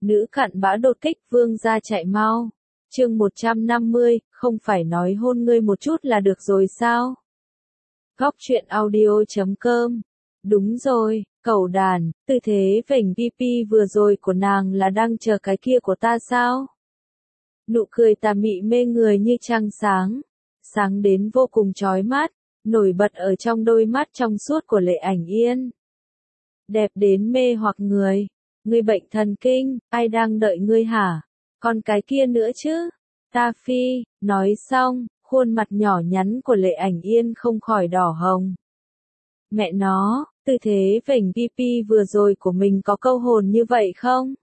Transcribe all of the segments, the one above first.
Nữ cặn bã đột kích vương gia chạy mau. Chương 150, không phải nói hôn ngươi một chút là được rồi sao? Góc truyện audio.com. Đúng rồi, cẩu đàn, tư thế vểnh PP vừa rồi của nàng là đang chờ cái kia của ta sao? Nụ cười tà mị mê người như trăng sáng, sáng đến vô cùng chói mắt, nổi bật ở trong đôi mắt trong suốt của Lệ Ảnh Yên. Đẹp đến mê hoặc người. Ngươi bệnh thần kinh, ai đang đợi ngươi hả? Còn cái kia nữa chứ? Ta phi, nói xong, khuôn mặt nhỏ nhắn của Lệ Ảnh Yên không khỏi đỏ hồng. Mẹ nó, tư thế vểnh PP vừa rồi của mình có câu hồn như vậy không?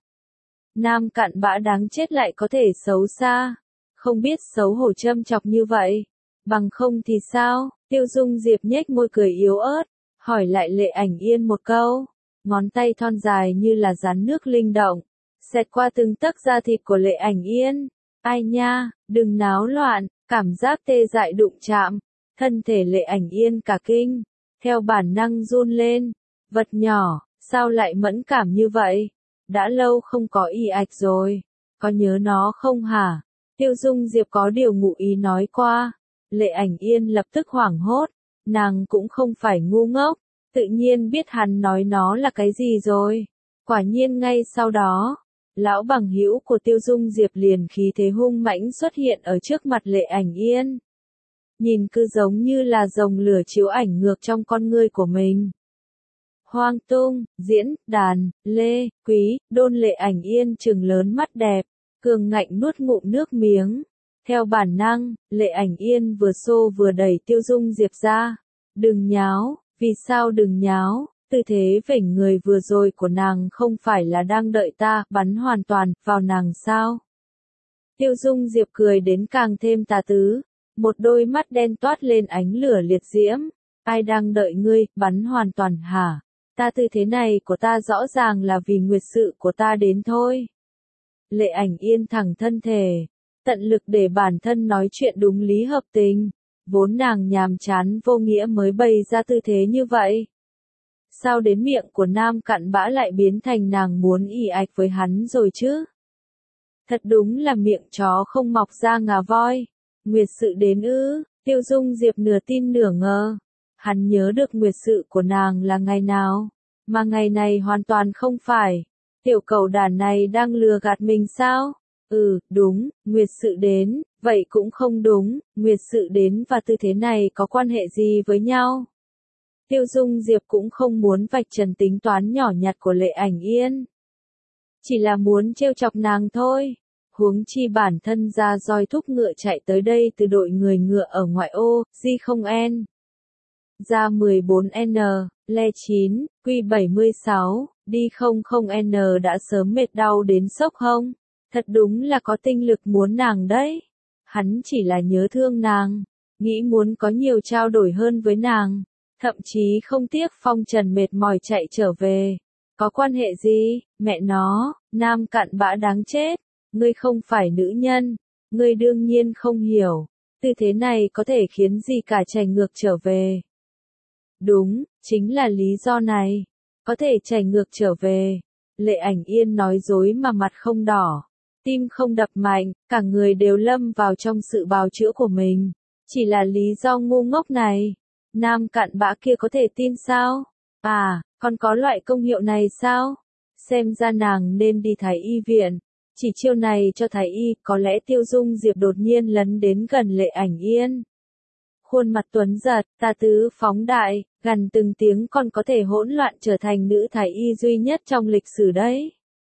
Nam cặn bã đáng chết lại có thể xấu xa, không biết xấu hổ châm chọc như vậy. Bằng không thì sao? Tiêu Dung Diệp nhếch môi cười yếu ớt, hỏi lại Lệ Ảnh Yên một câu. Ngón tay thon dài như là rắn nước linh động, xẹt qua từng tấc da thịt của Lệ Ảnh Yên. Ai nha, đừng náo loạn, cảm giác tê dại đụng chạm. Thân thể Lệ Ảnh Yên cả kinh, theo bản năng run lên. Vật nhỏ, sao lại mẫn cảm như vậy? Đã lâu không có y ạch rồi, có nhớ nó không hả? Tiêu Dung Diệp có điều ngụ ý nói qua. Lệ Ảnh Yên lập tức hoảng hốt, nàng cũng không phải ngu ngốc. Tự nhiên biết hắn nói nó là cái gì rồi. Quả nhiên ngay sau đó, lão bằng hữu của Tiêu Dung Diệp liền khí thế hung mãnh xuất hiện ở trước mặt Lệ Ảnh Yên. Nhìn cứ giống như là rồng lửa chiếu ảnh ngược trong con ngươi của mình. Hoang Tung, Diễn, Đàn, Lê, Quý, Đôn Lệ Ảnh Yên trừng lớn mắt đẹp, cường ngạnh nuốt ngụm nước miếng. Theo bản năng, Lệ Ảnh Yên vừa xô vừa đẩy Tiêu Dung Diệp ra. Đừng nháo. Vì sao đừng nháo, tư thế vểnh người vừa rồi của nàng không phải là đang đợi ta bắn hoàn toàn vào nàng sao? Tiêu Dung Diệp cười đến càng thêm tà tứ, một đôi mắt đen toát lên ánh lửa liệt diễm. Ai đang đợi ngươi bắn hoàn toàn hả? Ta tư thế này của ta rõ ràng là vì nguyệt sự của ta đến thôi. Lệ Ảnh Yên thẳng thân thể, tận lực để bản thân nói chuyện đúng lý hợp tình. Vốn nàng nhàm chán vô nghĩa mới bày ra tư thế như vậy. Sao đến miệng của nam cặn bã lại biến thành nàng muốn ỉ ạch với hắn rồi chứ? Thật đúng là miệng chó không mọc ra ngà voi. Nguyệt sự đến ư? Tiêu Dung Diệp nửa tin nửa ngờ. Hắn nhớ được nguyệt sự của nàng là ngày nào, mà ngày này hoàn toàn không phải. Tiểu cẩu đàn này đang lừa gạt mình sao? Đúng, nguyệt sự đến. Vậy cũng không đúng, nguyệt sự đến và tư thế này có quan hệ gì với nhau? Tiêu Dung Diệp cũng không muốn vạch trần tính toán nhỏ nhặt của Lệ Ảnh Yên. Chỉ là muốn trêu chọc nàng thôi. Huống chi bản thân ra roi thúc ngựa chạy tới đây từ đội người ngựa ở ngoại ô, G0N. Ra 14N, Le 9, Q76, đi 00N đã sớm mệt đau đến sốc hông. Thật đúng là có tinh lực muốn nàng đấy. Hắn chỉ là nhớ thương nàng, nghĩ muốn có nhiều trao đổi hơn với nàng, thậm chí không tiếc phong trần mệt mỏi chạy trở về. Có quan hệ gì, mẹ nó, nam cặn bã đáng chết, ngươi không phải nữ nhân, ngươi đương nhiên không hiểu, tư thế này có thể khiến gì cả chảy ngược trở về. Đúng, chính là lý do này, có thể chảy ngược trở về. Lệ Ảnh Yên nói dối mà mặt không đỏ. Tim không đập mạnh, cả người đều lâm vào trong sự bào chữa của mình. Chỉ là lý do ngu ngốc này. Nam cặn bã kia có thể tin sao? À, còn có loại công hiệu này sao? Xem ra nàng nên đi thái y viện. Chỉ chiêu này cho thái y, có lẽ Tiêu Dung Diệp đột nhiên lấn đến gần Lệ Ảnh Yên. Khuôn mặt tuấn giật, tà tứ phóng đại, gần từng tiếng còn có thể hỗn loạn trở thành nữ thái y duy nhất trong lịch sử đấy.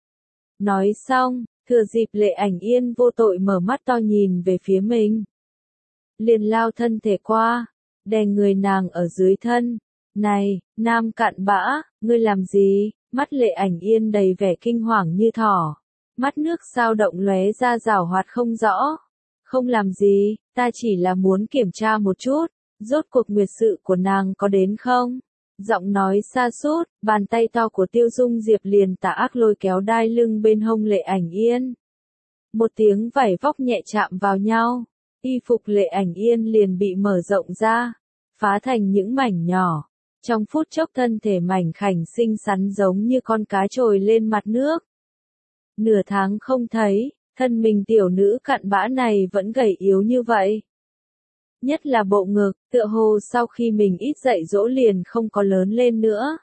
Nói xong. Thừa dịp Lệ Ảnh Yên vô tội mở mắt to nhìn về phía mình. Liền lao thân thể qua, đè người nàng ở dưới thân. Này, nam cặn bã, ngươi làm gì? Mắt Lệ Ảnh Yên đầy vẻ kinh hoàng như thỏ. Mắt nước sao động lóe ra rảo hoạt không rõ. Không làm gì, ta chỉ là muốn kiểm tra một chút, rốt cuộc nguyệt sự của nàng có đến không? Giọng nói xa sút, bàn tay to của Tiêu Dung Diệp liền tà ác lôi kéo đai lưng bên hông Lệ Ảnh Yên. Một tiếng vảy vóc nhẹ chạm vào nhau, y phục Lệ Ảnh Yên liền bị mở rộng ra, phá thành những mảnh nhỏ. Trong phút chốc thân thể mảnh khảnh xinh xắn giống như con cá trồi lên mặt nước. Nửa tháng không thấy, thân mình tiểu nữ cặn bã này vẫn gầy yếu như vậy. Nhất là bộ ngực, tựa hồ sau khi mình ít dạy dỗ liền không có lớn lên nữa.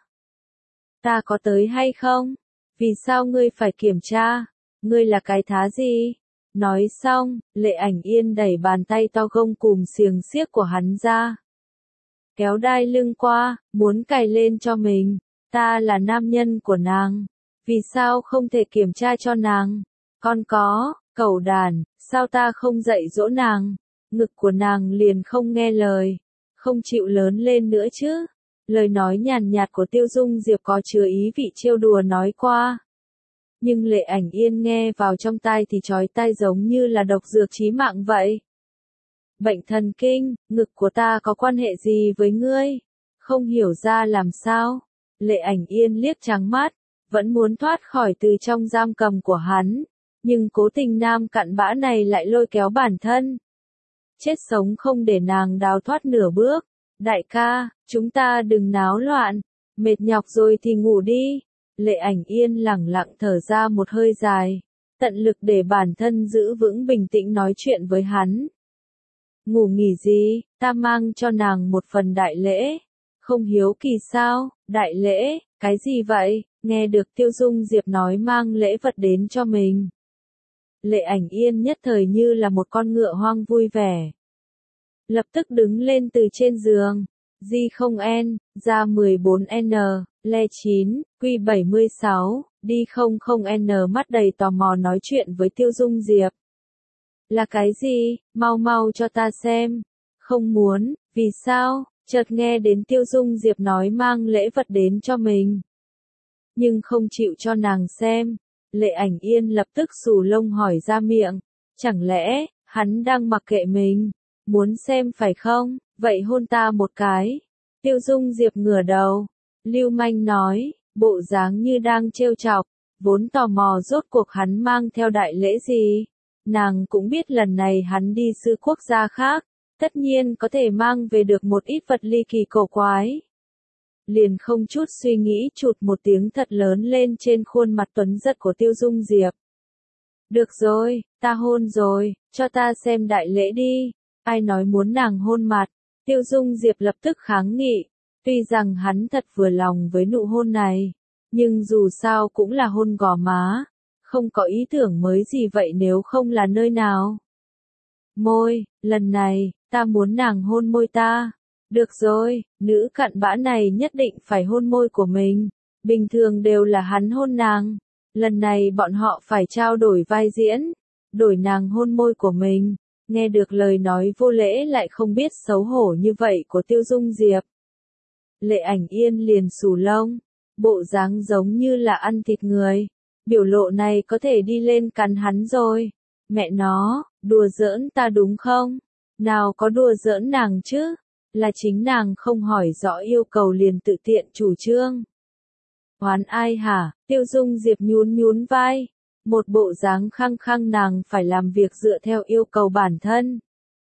Ta có tới hay không? Vì sao ngươi phải kiểm tra? Ngươi là cái thá gì? Nói xong, Lệ Ảnh Yên đẩy bàn tay to gông cùm xiềng xiếc của hắn ra. Kéo đai lưng qua, muốn cài lên cho mình. Ta là nam nhân của nàng. Vì sao không thể kiểm tra cho nàng? Con có, cẩu đàn, sao ta không dạy dỗ nàng? Ngực của nàng liền không nghe lời. Không chịu lớn lên nữa chứ. Lời nói nhàn nhạt của Tiêu Dung Diệp có chứa ý vị trêu đùa nói qua. Nhưng Lệ Ảnh Yên nghe vào trong tai thì chói tai giống như là độc dược chí mạng vậy. Bệnh thần kinh, ngực của ta có quan hệ gì với ngươi? Không hiểu ra làm sao? Lệ Ảnh Yên liếc trắng mắt, vẫn muốn thoát khỏi từ trong giam cầm của hắn. Nhưng cố tình nam cặn bã này lại lôi kéo bản thân. Chết sống không để nàng đào thoát nửa bước. Đại ca, chúng ta đừng náo loạn. Mệt nhọc rồi thì ngủ đi. Lệ Ảnh Yên lẳng lặng thở ra một hơi dài. Tận lực để bản thân giữ vững bình tĩnh nói chuyện với hắn. Ngủ nghỉ gì, ta mang cho nàng một phần đại lễ. Không hiếu kỳ sao, đại lễ, cái gì vậy? Nghe được Tiêu Dung Diệp nói mang lễ vật đến cho mình. Lệ Ảnh Yên nhất thời như là một con ngựa hoang vui vẻ. Lập tức đứng lên từ trên giường. G0N, ra 14N, le 9, Q76, đi 00N mắt đầy tò mò nói chuyện với Tiêu Dung Diệp. Là cái gì? Mau mau cho ta xem. Không muốn, vì sao? Chợt nghe đến Tiêu Dung Diệp nói mang lễ vật đến cho mình. Nhưng không chịu cho nàng xem. Lệ Ảnh Yên lập tức xù lông hỏi ra miệng. Chẳng lẽ, hắn đang mặc kệ mình? Muốn xem phải không? Vậy hôn ta một cái. Tiêu Dung Diệp ngửa đầu. Lưu manh nói, bộ dáng như đang trêu chọc. Vốn tò mò rốt cuộc hắn mang theo đại lễ gì. Nàng cũng biết lần này hắn đi sư quốc gia khác. Tất nhiên có thể mang về được một ít vật ly kỳ cổ quái. Liền không chút suy nghĩ chụt một tiếng thật lớn lên trên khuôn mặt tuấn giật của Tiêu Dung Diệp. Được rồi, ta hôn rồi, cho ta xem đại lễ đi. Ai nói muốn nàng hôn mặt? Tiêu Dung Diệp lập tức kháng nghị. Tuy rằng hắn thật vừa lòng với nụ hôn này, nhưng dù sao cũng là hôn gò má. Không có ý tưởng mới gì vậy nếu không là nơi nào. Môi, lần này, ta muốn nàng hôn môi ta. Được rồi, nữ cặn bã này nhất định phải hôn môi của mình. Bình thường đều là hắn hôn nàng. Lần này bọn họ phải trao đổi vai diễn. Đổi nàng hôn môi của mình. Nghe được lời nói vô lễ lại không biết xấu hổ như vậy của Tiêu Dung Diệp. Lệ Ảnh Yên liền xù lông. Bộ dáng giống như là ăn thịt người. Biểu lộ này có thể đi lên cắn hắn rồi. Mẹ nó, đùa giỡn ta đúng không? Nào có đùa giỡn nàng chứ? Là chính nàng không hỏi rõ yêu cầu liền tự tiện chủ trương. Oán ai hả? Tiêu Dung Diệp nhún nhún vai. Một bộ dáng khăng khăng nàng phải làm việc dựa theo yêu cầu bản thân.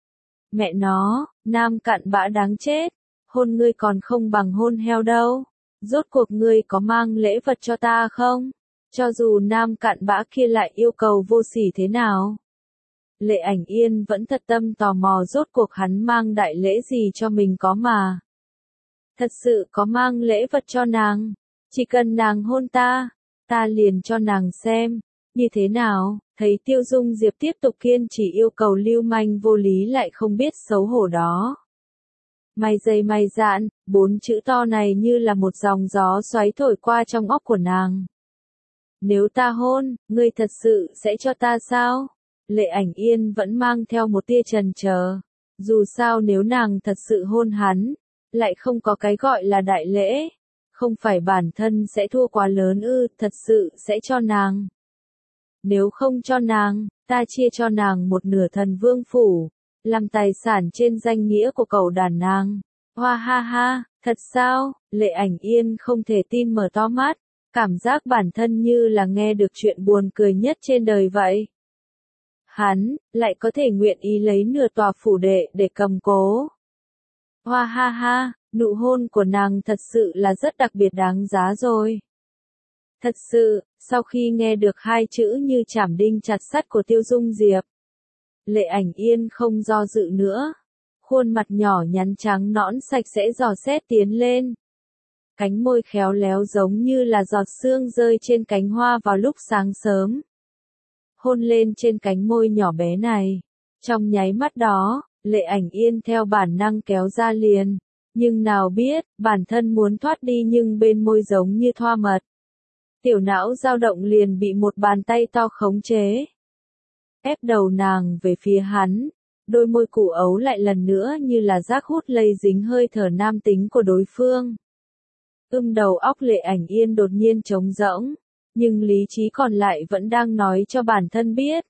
Mẹ nó, nam cặn bã đáng chết. Hôn ngươi còn không bằng hôn heo đâu. Rốt cuộc ngươi có mang lễ vật cho ta không? Cho dù nam cặn bã kia lại yêu cầu vô sỉ thế nào. Lệ Ảnh Yên vẫn thật tâm tò mò rốt cuộc hắn mang đại lễ gì cho mình có mà. Thật sự có mang lễ vật cho nàng. Chỉ cần nàng hôn ta, ta liền cho nàng xem. Như thế nào, thấy Tiêu Dung Diệp tiếp tục kiên trì yêu cầu lưu manh vô lý lại không biết xấu hổ đó. Mày dày mày dạn, 4 chữ to này như là một dòng gió xoáy thổi qua trong óc của nàng. Nếu ta hôn, ngươi thật sự sẽ cho ta sao? Lệ Ảnh Yên vẫn mang theo một tia chần chờ. Dù sao nếu nàng thật sự hôn hắn, lại không có cái gọi là đại lễ. Không phải bản thân sẽ thua quá lớn ư, thật sự sẽ cho nàng. Nếu không cho nàng, ta chia cho nàng một nửa thần vương phủ, làm tài sản trên danh nghĩa của cậu đàn nàng. Hoa ha ha, thật sao? Lệ Ảnh Yên không thể tin mở to mắt, cảm giác bản thân như là nghe được chuyện buồn cười nhất trên đời vậy. Hắn, lại có thể nguyện ý lấy nửa tòa phủ đệ để cầm cố. Hoa ha ha, nụ hôn của nàng thật sự là rất đặc biệt đáng giá rồi. Thật sự, sau khi nghe được hai chữ như chảm đinh chặt sắt của Tiêu Dung Diệp, Lệ Ảnh Yên không do dự nữa. Khuôn mặt nhỏ nhắn trắng nõn sạch sẽ dò xét tiến lên. Cánh môi khéo léo giống như là giọt sương rơi trên cánh hoa vào lúc sáng sớm. Hôn lên trên cánh môi nhỏ bé này. Trong nháy mắt đó, Lệ Ảnh Yên theo bản năng kéo ra liền. Nhưng nào biết, bản thân muốn thoát đi nhưng bên môi giống như thoa mật. Tiểu não dao động liền bị một bàn tay to khống chế. Ép đầu nàng về phía hắn. Đôi môi củ ấu lại lần nữa như là rác hút lây dính hơi thở nam tính của đối phương. Đầu óc Lệ Ảnh Yên đột nhiên trống rỗng, nhưng lý trí còn lại vẫn đang nói cho bản thân biết.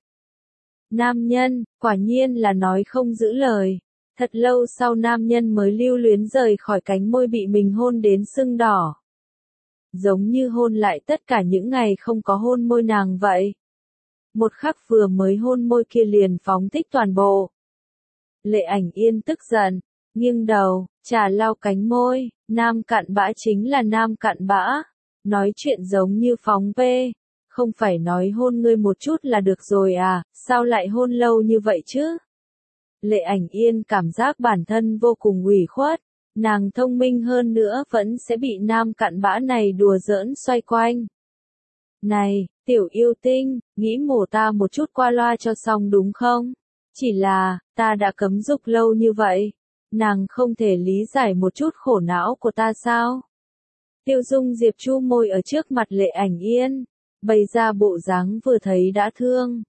Nam nhân, quả nhiên là nói không giữ lời. Thật lâu sau nam nhân mới lưu luyến rời khỏi cánh môi bị mình hôn đến sưng đỏ. Giống như hôn lại tất cả những ngày không có hôn môi nàng vậy. Một khắc vừa mới hôn môi kia liền phóng thích toàn bộ. Lệ Ảnh Yên tức giận, nghiêng đầu, trà lau cánh môi, nam cặn bã chính là nam cặn bã. Nói chuyện giống như phóng vê, không phải nói hôn ngươi một chút là được rồi à, sao lại hôn lâu như vậy chứ? Lệ Ảnh Yên cảm giác bản thân vô cùng ủy khuất, nàng thông minh hơn nữa vẫn sẽ bị nam cặn bã này đùa giỡn xoay quanh. Này, tiểu yêu tinh, nghĩ mổ ta một chút qua loa cho xong đúng không? Chỉ là, ta đã cấm dục lâu như vậy, nàng không thể lý giải một chút khổ não của ta sao? Tiêu Dung Diệp chu môi ở trước mặt Lệ Ảnh Yên, bày ra bộ dáng vừa thấy đã thương.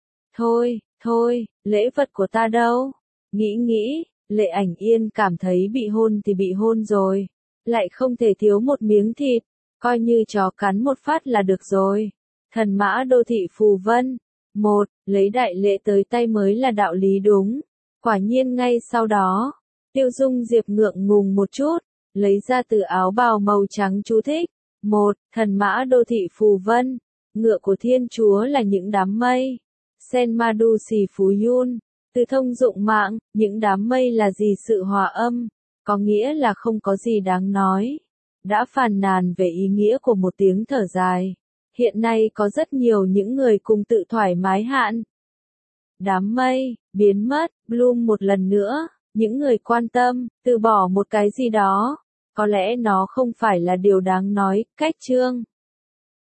Thôi, lễ vật của ta đâu? Nghĩ, Lệ Ảnh Yên cảm thấy bị hôn thì bị hôn rồi, lại không thể thiếu một miếng thịt, coi như chó cắn một phát là được rồi. Thần mã đô thị phù vân. Lấy đại lễ tới tay mới là đạo lý đúng. Quả nhiên ngay sau đó, Tiêu Dung Diệp ngượng ngùng một chút, lấy ra từ áo bào màu trắng chú thích. Thần mã đô thị phù vân. Ngựa của Thiên Chúa là những đám mây. Sen Madu Sì Phú Yun. Từ thông dụng mạng, những đám mây là gì sự hòa âm, có nghĩa là không có gì đáng nói. Đã phàn nàn về ý nghĩa của một tiếng thở dài. Hiện nay có rất nhiều những người cùng tự thoải mái hạn. Đám mây, biến mất, Bloom một lần nữa, những người quan tâm, từ bỏ một cái gì đó. Có lẽ nó không phải là điều đáng nói, cách chương.